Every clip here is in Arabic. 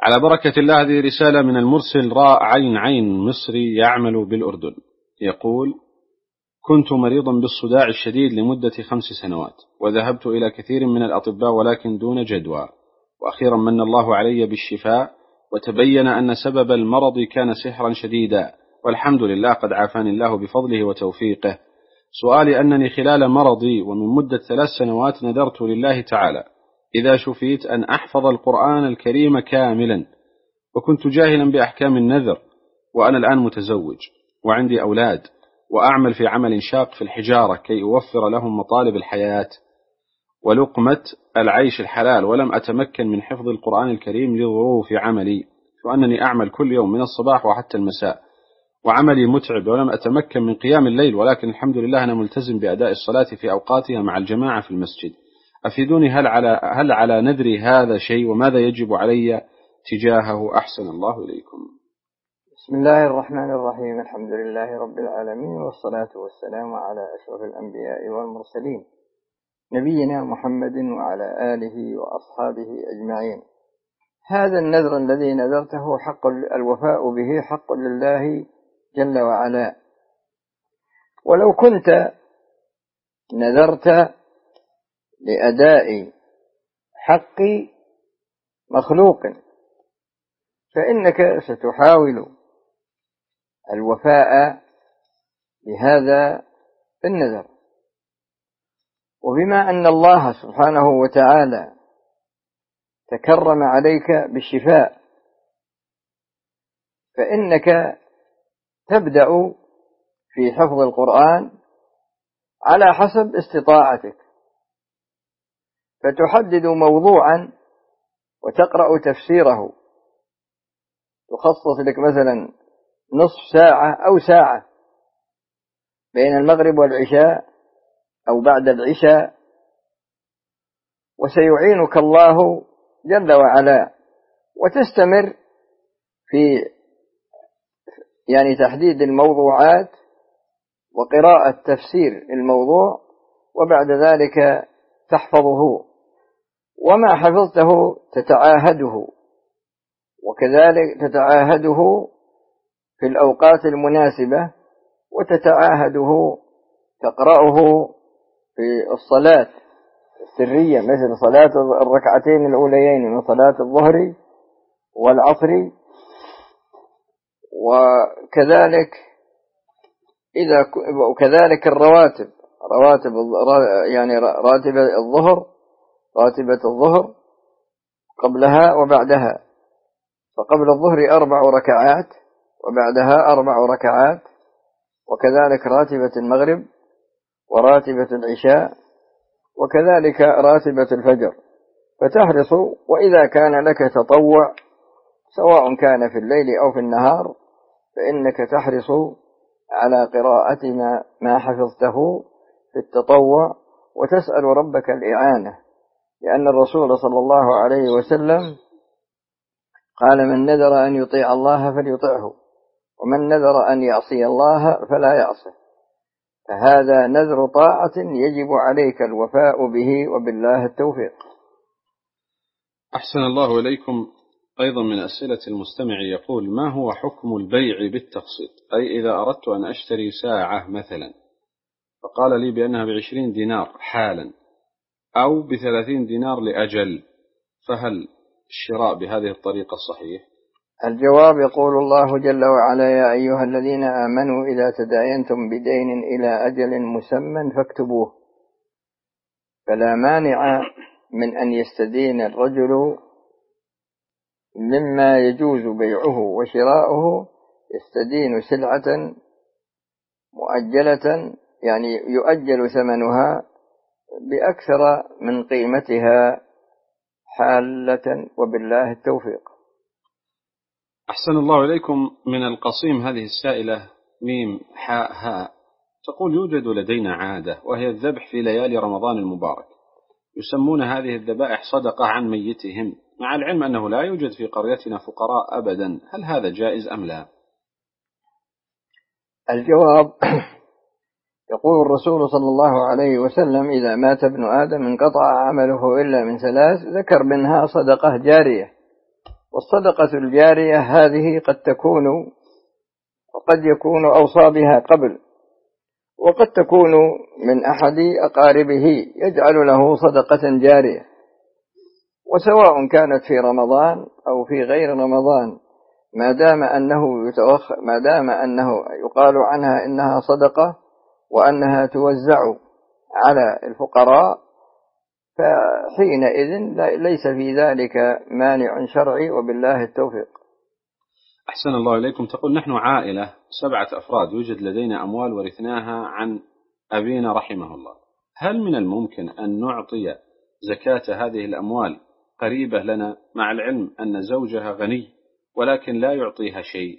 على بركة الله، هذه رسالة من المرسل راء عين عين مصري يعمل بالأردن. يقول: كنت مريضا بالصداع الشديد لمدة 5 سنوات، وذهبت إلى كثير من الأطباء ولكن دون جدوى، وأخيرا من الله علي بالشفاء، وتبين أن سبب المرض كان سحرا شديدا، والحمد لله قد عافاني الله بفضله وتوفيقه. سؤالي أنني خلال مرضي ومن مدة 3 سنوات نذرت لله تعالى إذا شفيت أن أحفظ القرآن الكريم كاملا، وكنت جاهلا بأحكام النذر، وأنا الآن متزوج وعندي أولاد، وأعمل في عمل شاق في الحجارة كي أوفر لهم مطالب الحياة ولقمة العيش الحلال، ولم أتمكن من حفظ القرآن الكريم لظروف عملي، وأنني أعمل كل يوم من الصباح وحتى المساء، وعملي متعب ولم أتمكن من قيام الليل، ولكن الحمد لله أنا ملتزم بأداء الصلاة في أوقاتها مع الجماعة في المسجد. أفيدوني، هل على نذري هذا شيء، وماذا يجب علي تجاهه؟ أحسن الله إليكم. بسم الله الرحمن الرحيم. الحمد لله رب العالمين، والصلاة والسلام على أشرف الأنبياء والمرسلين، نبينا محمد وعلى آله وأصحابه أجمعين. هذا النذر الذي نذرته حق الوفاء به حق لله جل وعلا. ولو كنت نذرت لأداء حق مخلوق فإنك ستحاول الوفاء بهذا النذر، وبما أن الله سبحانه وتعالى تكرم عليك بالشفاء فإنك تبدأ في حفظ القرآن على حسب استطاعتك، فتحدد موضوعا وتقرأ تفسيره، تخصص لك مثلا نصف ساعة أو ساعة بين المغرب والعشاء أو بعد العشاء، وسيعينك الله جل وعلا، وتستمر في تحديد الموضوعات وقراءة تفسير الموضوع، وبعد ذلك تحفظه، وما حفظته تتعاهده، وكذلك تتعاهده في الأوقات المناسبة، وتتعاهده تقرأه في الصلاة السرية مثل صلاة الركعتين الأوليين من صلاة الظهر والعصر، وكذلك الرواتب، راتبة الظهر قبلها وبعدها، فقبل الظهر 4 ركعات وبعدها 4 ركعات، وكذلك راتبة المغرب وراتبة العشاء، وكذلك راتبة الفجر، فتحرص. وإذا كان لك تطوع سواء كان في الليل أو في النهار فإنك تحرص على قراءة ما حفظته في التطوع، وتسأل ربك الإعانة، لأن الرسول صلى الله عليه وسلم قال: من نذر أن يطيع الله فليطعه، ومن نذر أن يعصي الله فلا يعصه، فهذا نذر طاعة يجب عليك الوفاء به، وبالله التوفيق. أحسن الله إليكم. أيضا من أسئلة المستمع يقول: ما هو حكم البيع بالتقسيط؟ أي إذا أردت أن أشتري ساعة مثلا فقال لي بأنها ب20 دينار حالا أو ب30 دينار لأجل، فهل الشراء بهذه الطريقة صحيح؟ الجواب: يقول الله جل وعلا: يا أيها الذين آمنوا إذا تداينتم بدين إلى أجل مسمى فاكتبوه. فلا مانع من أن يستدين الرجل مما يجوز بيعه وشراؤه، يستدين سلعة مؤجلة، يؤجل ثمنها بأكثر من قيمتها حالة، وبالله التوفيق. أحسن الله إليكم. من القصيم هذه السائلة ميم حاء هاء تقول: يوجد لدينا عادة، وهي الذبح في ليالي رمضان المبارك، يسمون هذه الذبائح صدقة عن ميتهم، مع العلم أنه لا يوجد في قريتنا فقراء أبدا، هل هذا جائز أم لا؟ الجواب: يقول الرسول صلى الله عليه وسلم: إذا مات ابن آدم انقطع عمله إلا من 3، ذكر منها صدقة جارية، والصدقة الجارية هذه قد يكون أوصى بها قبل، وقد تكون من أحد أقاربه يجعل له صدقة جارية، وسواء كانت في رمضان أو في غير رمضان، ما دام أنه يقال عنها إنها صدقة وأنها توزع على الفقراء، فحينئذ ليس في ذلك مانع شرعي، وبالله التوفيق. أحسن الله إليكم. تقول: نحن عائلة 7 أفراد، يوجد لدينا أموال ورثناها عن أبينا رحمه الله، هل من الممكن أن نعطي زكاة هذه الأموال قريبة لنا، مع العلم أن زوجها غني ولكن لا يعطيها شيء؟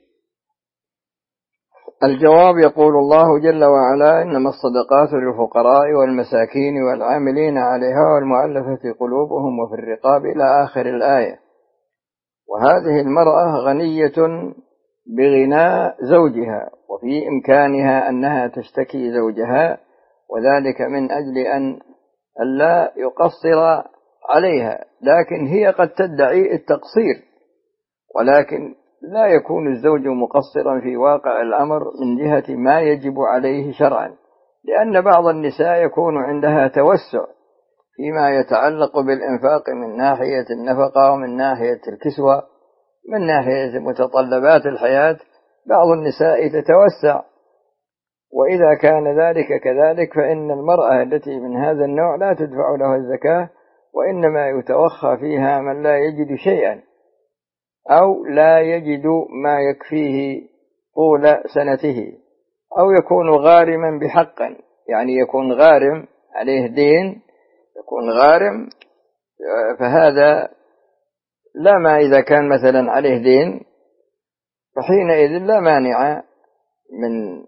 الجواب: يقول الله جل وعلا: إنما الصدقات للفقراء والمساكين والعاملين عليها والمؤلفة قلوبهم وفي الرقاب إلى آخر الآية. وهذه المرأة غنية بغنى زوجها، وفي إمكانها أنها تشتكي زوجها، وذلك من أجل أن لا يقصر عليها، لكن هي قد تدعي التقصير، ولكن لا يكون الزوج مقصرا في واقع الأمر من جهة ما يجب عليه شرعا، لأن بعض النساء يكون عندها توسع فيما يتعلق بالإنفاق من ناحية النفقة ومن ناحية الكسوة، من ناحية متطلبات الحياة، بعض النساء تتوسع، وإذا كان ذلك كذلك فإن المرأة التي من هذا النوع لا تدفع لها الزكاة، وإنما يتوخى فيها من لا يجد شيئا أو لا يجد ما يكفيه طول سنته، أو يكون غارما بحقا، يعني يكون غارم عليه دين، يكون غارم، فهذا لا، ما إذا كان مثلا عليه دين فحينئذ لا مانع من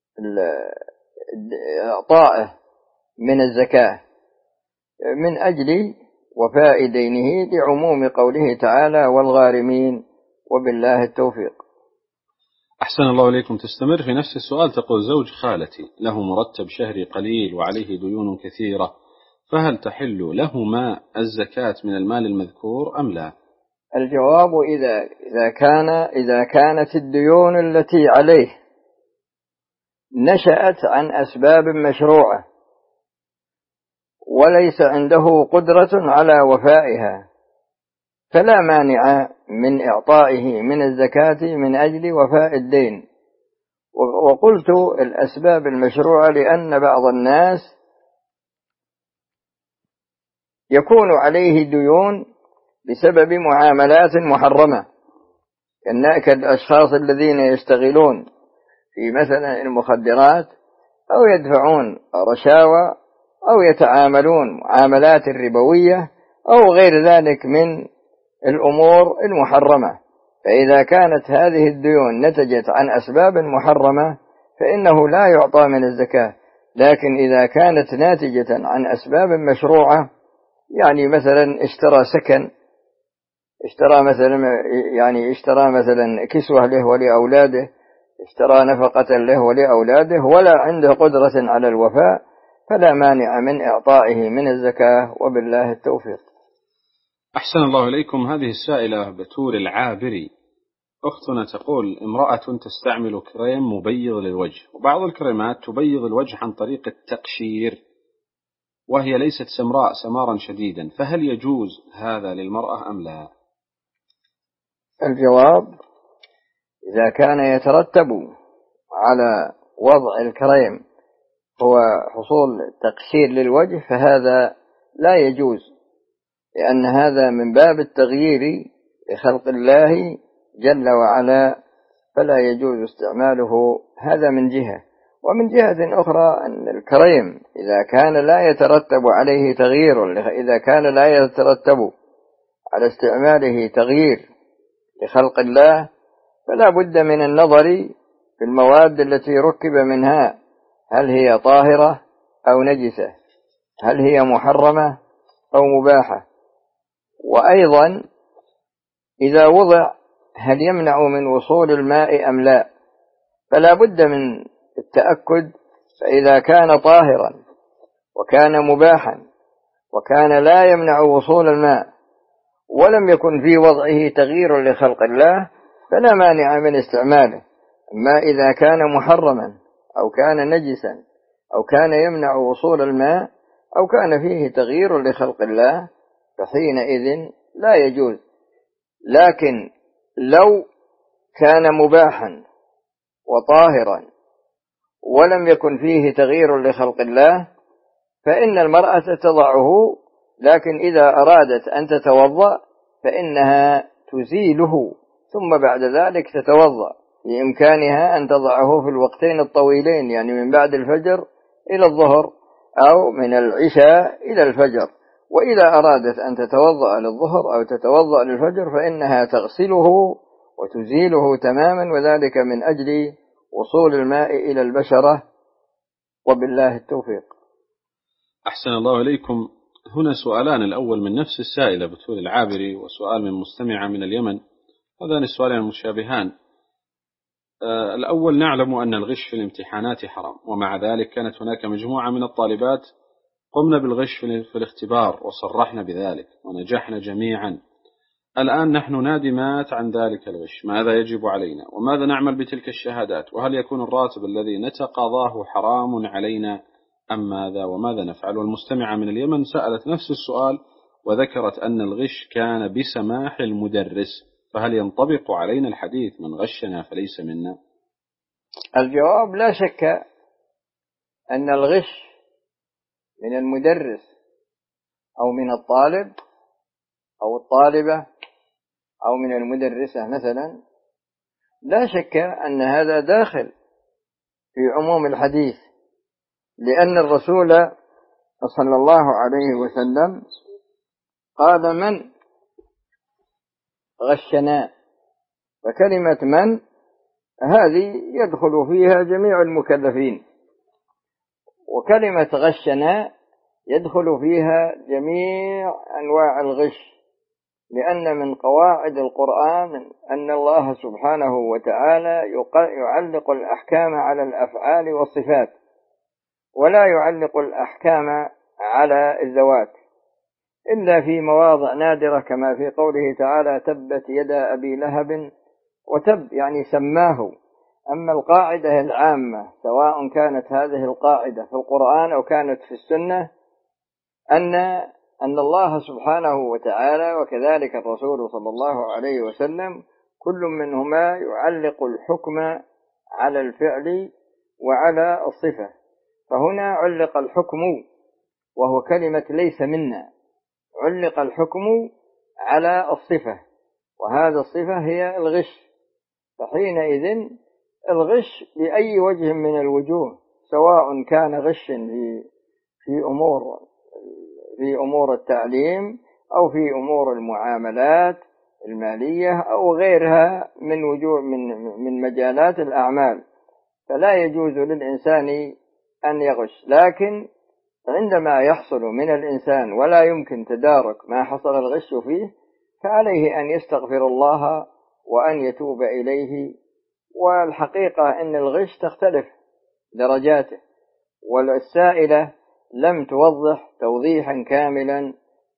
إعطائه من الزكاة من أجل وفاء دينه، لعموم قوله تعالى: والغارمين، وبالله التوفيق. أحسن الله إليكم. تستمر في نفس السؤال، تقول: زوج خالتي له مرتب شهري قليل وعليه ديون كثيرة، فهل تحل لهما الزكاة من المال المذكور أم لا؟ الجواب: إذا كانت الديون التي عليه نشأت عن أسباب مشروعة وليس عنده قدرة على وفائها، فلا مانع من إعطائه من الزكاة من أجل وفاء الدين. وقلت الأسباب المشروعة لأن بعض الناس يكون عليه ديون بسبب معاملات محرمة، كالأشخاص الذين يشتغلون في مثلا المخدرات، أو يدفعون رشاوى، أو يتعاملون معاملات ربوية، أو غير ذلك من الأمور المحرمة. فإذا كانت هذه الديون نتجت عن أسباب محرمة فإنه لا يعطى من الزكاة، لكن إذا كانت ناتجة عن أسباب مشروعة، يعني مثلا اشترى سكن، اشترى مثلا كسوة له ولأولاده، اشترى نفقة له ولأولاده، ولا عنده قدرة على الوفاء، فلا مانع من إعطائه من الزكاة، وبالله التوفيق. أحسن الله إليكم. هذه السائلة بتول العابري، أختنا تقول: امرأة تستعمل كريم مبيض للوجه، وبعض الكريمات تبيض الوجه عن طريق التقشير، وهي ليست سمراء سمارا شديدا، فهل يجوز هذا للمرأة أم لا؟ الجواب: إذا كان يترتب على وضع الكريم هو حصول تقشير للوجه فهذا لا يجوز، لأن هذا من باب التغيير لخلق الله جل وعلا، فلا يجوز استعماله. هذا من جهة. ومن جهة أخرى أن الكريم إذا كان لا يترتب عليه تغيير، إذا كان لا يترتب على استعماله تغيير لخلق الله، فلا بد من النظر في المواد التي ركب منها، هل هي طاهرة أو نجسة، هل هي محرمة أو مباحة، وأيضا إذا وضع هل يمنع من وصول الماء أم لا، فلا بد من التأكد. فإذا كان طاهرا وكان مباحا وكان لا يمنع وصول الماء ولم يكن في وضعه تغيير لخلق الله فلا مانع من استعماله. أما إذا كان محرما أو كان نجسا أو كان يمنع وصول الماء أو كان فيه تغيير لخلق الله فحينئذ لا يجوز. لكن لو كان مباحا وطاهرا ولم يكن فيه تغيير لخلق الله فإن المرأة تضعه، لكن إذا أرادت أن تتوضأ فإنها تزيله ثم بعد ذلك تتوضأ. بإمكانها أن تضعه في الوقتين الطويلين، يعني من بعد الفجر إلى الظهر أو من العشاء إلى الفجر. وإذا أرادت أن تتوضأ للظهر أو تتوضأ للفجر فإنها تغسله وتزيله تماما، وذلك من أجل وصول الماء إلى البشرة، وبالله التوفيق. أحسن الله إليكم. هنا سؤالان، الأول من نفس السائلة بتول العابري، وسؤال من مستمعة من اليمن. هذان السؤالين مشابهان. الأول: نعلم أن الغش في الامتحانات حرام، ومع ذلك كانت هناك مجموعة من الطالبات قمنا بالغش في الاختبار وصرحنا بذلك ونجحنا جميعا. الآن نحن نادمات عن ذلك الغش، ماذا يجب علينا؟ وماذا نعمل بتلك الشهادات؟ وهل يكون الراتب الذي نتقاضاه حرام علينا أم ماذا؟ وماذا نفعل؟ والمستمعة من اليمن سألت نفس السؤال وذكرت أن الغش كان بسماح المدرس، فهل ينطبق علينا الحديث من غشنا فليس منا؟ الجواب: لا شك أن الغش من المدرس أو من الطالب أو الطالبة أو من المدرسة مثلا، لا شك أن هذا داخل في عموم الحديث، لأن الرسول صلى الله عليه وسلم قال: من غشنا. فكلمة من هذه يدخل فيها جميع المكلفين، وكلمة غشنا يدخل فيها جميع أنواع الغش، لأن من قواعد القرآن أن الله سبحانه وتعالى يعلق الأحكام على الأفعال والصفات، ولا يعلق الأحكام على الذوات إلا في مواضع نادرة، كما في قوله تعالى: تبت يدا أبي لهب وتب، يعني سماه. أما القاعدة العامة، سواء كانت هذه القاعدة في القرآن أو كانت في السنة، أن الله سبحانه وتعالى وكذلك الرسول صلى الله عليه وسلم كل منهما يعلق الحكم على الفعل وعلى الصفة. فهنا علق الحكم وهو كلمة ليس منا، علق الحكم على الصفة، وهذا الصفة هي الغش. فحينئذ الغش بأي وجه من الوجوه، سواء كان غش في أمور التعليم أو في أمور المعاملات المالية أو غيرها من وجوه من مجالات الأعمال، فلا يجوز للإنسان أن يغش. لكن عندما يحصل من الإنسان ولا يمكن تدارك ما حصل الغش فيه، فعليه أن يستغفر الله وأن يتوب إليه. والحقيقة أن الغش تختلف درجاته، والسائلة لم توضح توضيحا كاملا،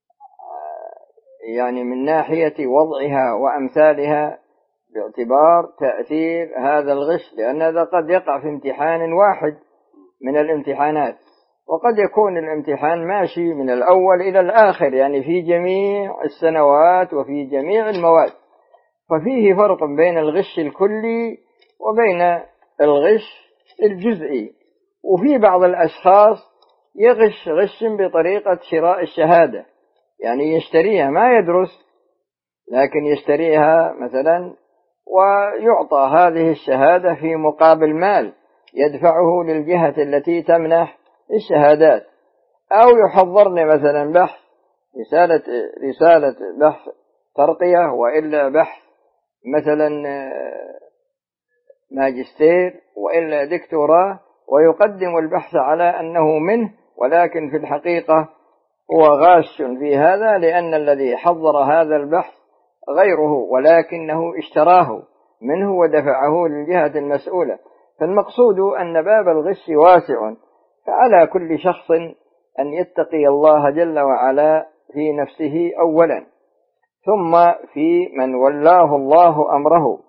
يعني من ناحية وضعها وأمثالها باعتبار تأثير هذا الغش، لأن هذا قد يقع في امتحان واحد من الامتحانات، وقد يكون الامتحان ماشي من الأول إلى الآخر، يعني في جميع السنوات وفي جميع المواد. ففيه فرق بين الغش الكلي وبين الغش الجزئي. وفي بعض الأشخاص يغش غش بطريقة شراء الشهادة، يعني يشتريها، ما يدرس لكن يشتريها مثلا ويعطى هذه الشهادة في مقابل مال يدفعه للجهة التي تمنح الشهادات، أو يحضرني مثلا بحث رسالة بحث ترقية، وإلا بحث مثلا ماجستير، وإلا دكتوراه، ويقدم البحث على أنه منه، ولكن في الحقيقة هو غاش في هذا، لأن الذي حضر هذا البحث غيره، ولكنه اشتراه منه ودفعه للجهة المسؤولة. فالمقصود أن باب الغش واسع، فعلى كل شخص أن يتقي الله جل وعلا في نفسه أولا، ثم في من ولاه الله أمره،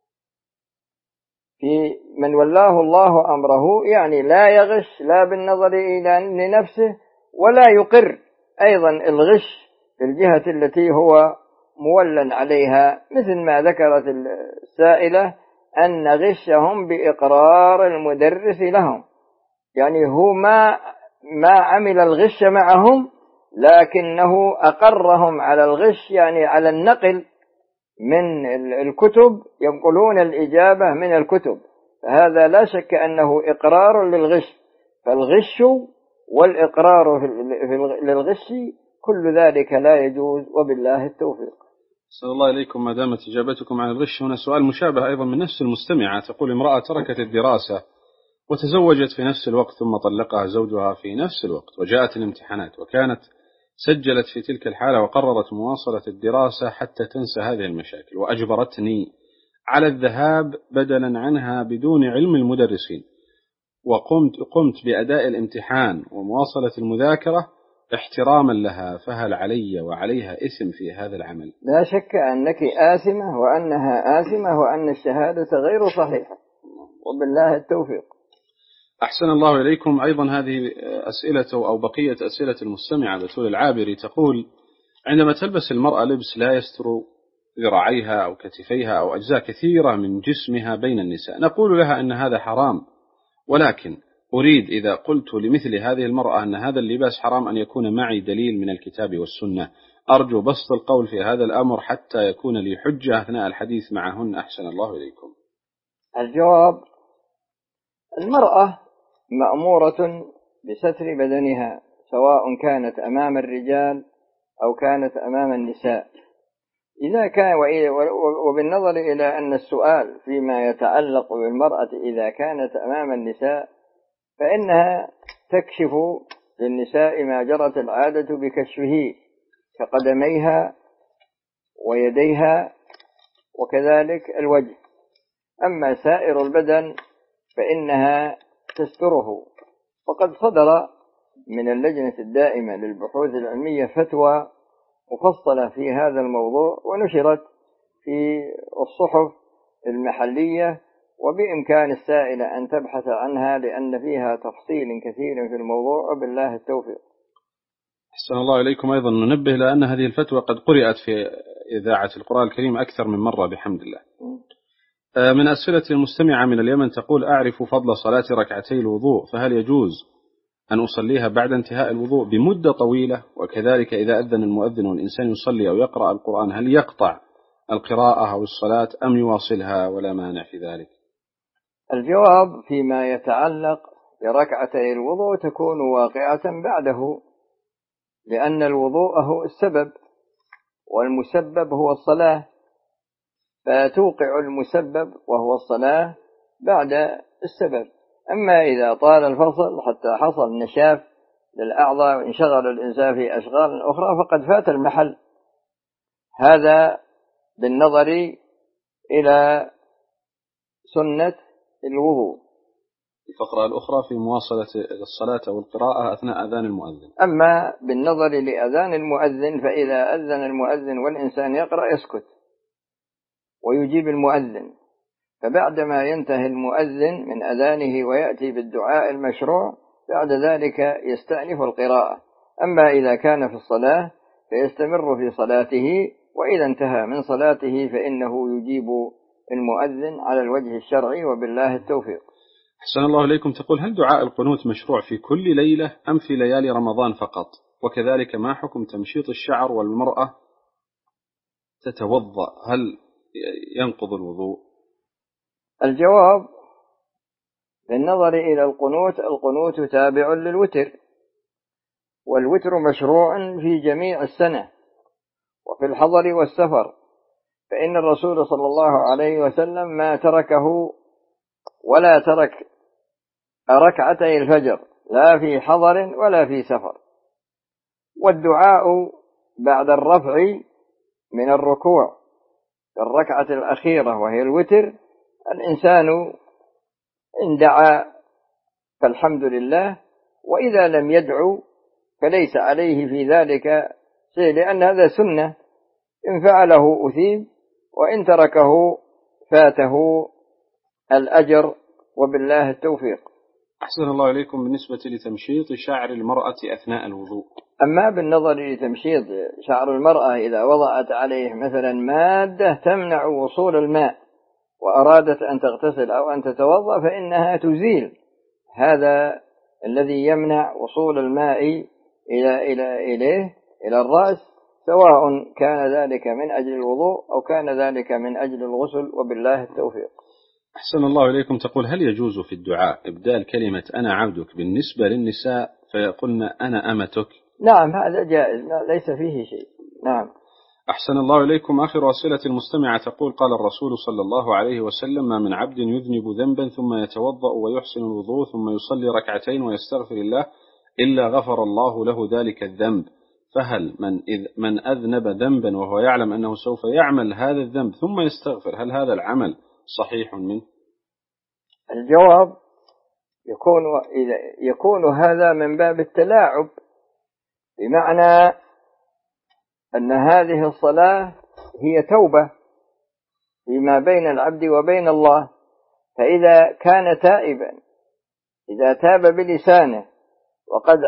يعني لا يغش لا بالنظر إلى لنفسه ولا يقر أيضا الغش في الجهة التي هو مولى عليها، مثل ما ذكرت السائلة أن غشهم بإقرار المدرس لهم، يعني هو ما عمل الغش معهم لكنه أقرهم على الغش، يعني على النقل من الكتب، ينقلون الإجابة من الكتب، فهذا لا شك أنه إقرار للغش، فالغش والإقرار للغش كل ذلك لا يجوز، وبالله التوفيق. صلى الله إليكم. ما دامت إجابتكم عن الغش، هنا سؤال مشابه أيضا من نفس المستمعة، تقول: امرأة تركت الدراسة وتزوجت في نفس الوقت، ثم طلقها زوجها في نفس الوقت، وجاءت الامتحانات، وكانت سجلت في تلك الحالة وقررت مواصلة الدراسة حتى تنسى هذه المشاكل، وأجبرتني على الذهاب بدلا عنها بدون علم المدرسين، وقمت بأداء الامتحان ومواصلة المذاكرة احتراما لها، فهل علي وعليها إثم في هذا العمل؟ لا شك أنك آثمة وأنها آثمة، وأن الشهادة غير صحيحة، وبالله التوفيق. أحسن الله إليكم. أيضا هذه أسئلة أو بقية أسئلة المستمعة بتول العابري، تقول: عندما تلبس المرأة لبس لا يستر ذراعيها أو كتفيها أو أجزاء كثيرة من جسمها بين النساء، نقول لها أن هذا حرام، ولكن أريد إذا قلت لمثل هذه المرأة أن هذا اللباس حرام أن يكون معي دليل من الكتاب والسنة. أرجو بسط القول في هذا الأمر حتى يكون لي حجة أثناء الحديث معهن. أحسن الله إليكم. الجواب: المرأة مأمورة بستر بدنها، سواء كانت أمام الرجال أو كانت أمام النساء. إذا كان وبالنظر إلى أن السؤال فيما يتعلق بالمرأة إذا كانت أمام النساء، فإنها تكشف للنساء ما جرت العادة بكشفه كقدميها ويديها وكذلك الوجه. أما سائر البدن فإنها تستره، وقد صدر من اللجنة الدائمة للبحوث العلمية فتوى مفصلة في هذا الموضوع، ونشرت في الصحف المحلية، وبإمكان السائلة أن تبحث عنها لأن فيها تفصيل كثير في الموضوع، وبالله التوفيق. أحسن الله إليكم. أيضا ننبه لأن هذه الفتوى قد قرأت في إذاعة القرآن الكريم أكثر من مرة بحمد الله. من أسئلة المستمعة من اليمن، تقول: أعرف فضل صلاة ركعتي الوضوء، فهل يجوز أن أصليها بعد انتهاء الوضوء بمدة طويلة؟ وكذلك إذا أذن المؤذن والإنسان يصلي أو يقرأ القرآن، هل يقطع القراءة أو الصلاة أم يواصلها ولا مانع في ذلك؟ الجواب: فيما يتعلق بركعتي الوضوء تكون واقعة بعده، لأن الوضوء هو السبب والمسبب هو الصلاة، فتوقع المسبب وهو الصلاة بعد السبب. أما إذا طال الفصل حتى حصل نشاف للأعضاء وانشغل الإنسان في أشغال أخرى فقد فات المحل. هذا بالنظر إلى سنة الوضوء. الفقرة الأخرى في مواصلة الصلاة أو القراءة أثناء أذان المؤذن. أما بالنظر لأذان المؤذن، فإذا أذن المؤذن والإنسان يقرأ يسكت ويجيب المؤذن، فبعدما ينتهي المؤذن من أذانه ويأتي بالدعاء المشروع بعد ذلك يستأنف القراءة. أما إذا كان في الصلاة فيستمر في صلاته، وإذا انتهى من صلاته فإنه يجيب المؤذن على الوجه الشرعي، وبالله التوفيق. أحسن الله إليكم. تقول: هل دعاء القنوت مشروع في كل ليلة أم في ليالي رمضان فقط؟ وكذلك ما حكم تمشيط الشعر والمرأة تتوضأ، هل ينقض الوضوء؟ الجواب: بالنظر إلى القنوت تابع للوتر، والوتر مشروع في جميع السنة وفي الحضر والسفر، فإن الرسول صلى الله عليه وسلم ما تركه ولا ترك ركعتي الفجر لا في حضر ولا في سفر. والدعاء بعد الرفع من الركوع في الركعة الأخيرة وهي الوتر، الإنسان إن دعا فالحمد لله، وإذا لم يدعو فليس عليه في ذلك شيء، لأن هذا سنة إن فعله أثيب، وإن تركه فاته الأجر، وبالله التوفيق. أحسن الله إليكم. بالنسبة لتمشيط شعر المرأة أثناء الوضوء، أما بالنظر لتمشيط شعر المرأة إذا وضعت عليه مثلا مادة تمنع وصول الماء وأرادت أن تغتسل أو أن تتوضأ، فإنها تزيل هذا الذي يمنع وصول الماء إلى الرأس، سواء كان ذلك من أجل الوضوء أو كان ذلك من أجل الغسل، وبالله التوفيق. أحسن الله إليكم. تقول: هل يجوز في الدعاء إبدال كلمة أنا عبدك بالنسبة للنساء فيقولن أنا أمتك؟ نعم، هذا جائز، ليس فيه شيء. نعم. أحسن الله إليكم. آخر أسئلة المستمعة تقول: قال الرسول صلى الله عليه وسلم: ما من عبد يذنب ذنبا ثم يتوضأ ويحسن الوضوء ثم يصلي ركعتين ويستغفر الله إلا غفر الله له ذلك الذنب. فهل من أذنب ذنبا وهو يعلم أنه سوف يعمل هذا الذنب ثم يستغفر، هل هذا العمل صحيح منه؟ الجواب يكون هذا من باب التلاعب، بمعنى أن هذه الصلاة هي توبة فيما بين العبد وبين الله، فإذا كان تائبا، إذا تاب بلسانه وقد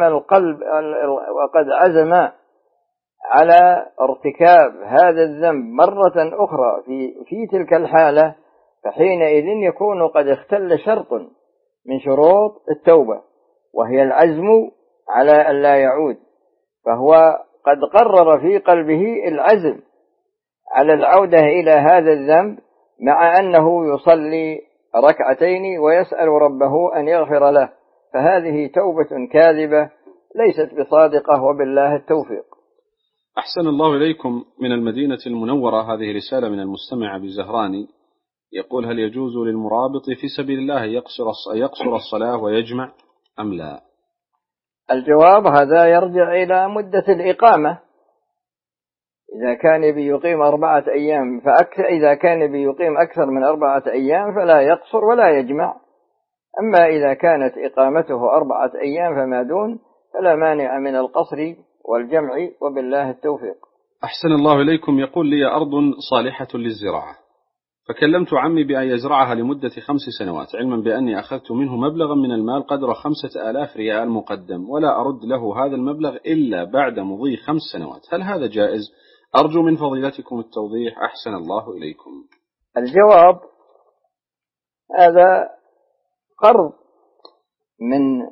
عزم على ارتكاب هذا الذنب مرة أخرى في تلك الحالة، فحينئذ يكون قد اختل شرط من شروط التوبة، وهي العزم على أن لا يعود، فهو قد قرر في قلبه العزم على العودة إلى هذا الذنب، مع أنه يصلي ركعتين ويسأل ربه أن يغفر له، فهذه توبة كاذبة ليست بصادقة، وبالله التوفيق. أحسن الله إليكم. من المدينة المنورة، هذه رسالة من المستمع بزهراني، يقول: هل يجوز للمرابط في سبيل الله يقصر الصلاة ويجمع أم لا؟ الجواب هذا يرجع إلى مدة الإقامة، إذا كان بيقيم 4 أيام فأكثر، إذا كان بيقيم أكثر من 4 أيام فلا يقصر ولا يجمع، أما إذا كانت إقامته 4 أيام فما دون فلا مانع من القصر والجمع، وبالله التوفيق. أحسن الله إليكم. يقول: لي أرض صالحة للزراعة، فكلمت عمي بأن يزرعها لمدة 5 سنوات، علما بأني أخذت منه مبلغا من المال قدر 5000 ريال مقدم، ولا أرد له هذا المبلغ إلا بعد مضي 5 سنوات، هل هذا جائز؟ أرجو من فضيلتكم التوضيح، أحسن الله إليكم. الجواب: هذا قرض من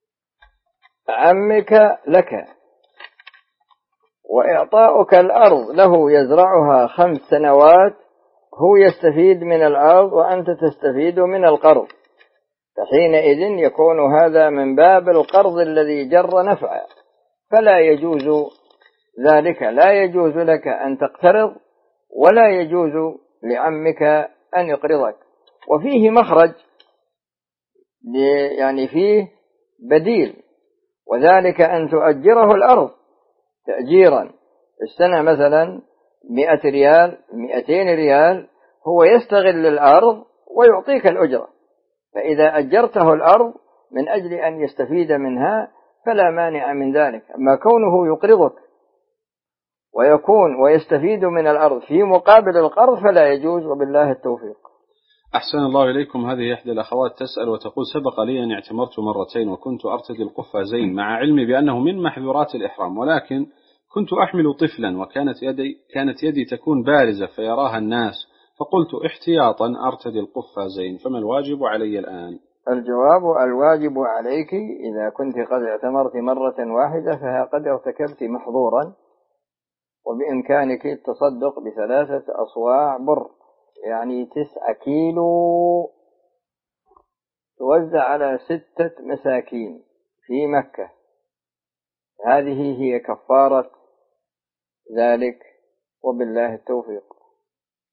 عمك لك، وإعطاؤك الأرض له يزرعها 5 سنوات، هو يستفيد من الأرض وأنت تستفيد من القرض، فحينئذ يكون هذا من باب القرض الذي جر نفعا، فلا يجوز ذلك، لا يجوز لك أن تقترض ولا يجوز لعمك أن يقرضك. وفيه مخرج، يعني فيه بديل، وذلك أن تؤجره الأرض تأجيرا في السنة مثلا 100 ريال 200 ريال، هو يستغل الأرض ويعطيك الأجرة، فإذا أجرته الأرض من أجل أن يستفيد منها فلا مانع من ذلك. أما كونه يقرضك ويستفيد من الأرض في مقابل القرض فلا يجوز، وبالله التوفيق. أحسن الله إليكم. هذه إحدى الأخوات تسأل وتقول: سبق لي أن اعتمرت 2 مرتين وكنت أرتدي القفازين مع علمي بأنه من محظورات الإحرام، ولكن كنت أحمل طفلا وكانت يدي تكون بارزة فيراها الناس، فقلت احتياطا أرتدي القفازين، فما الواجب علي الآن؟ الجواب: الواجب عليك إذا كنت قد اعتمرت مرة واحدة فقد ارتكبت محظورا، وبإمكانك التصدق ب3 أصواع بر، يعني 9 كيلو، توزع على 6 مساكين في مكة، هذه هي كفارة ذلك، وبالله التوفيق.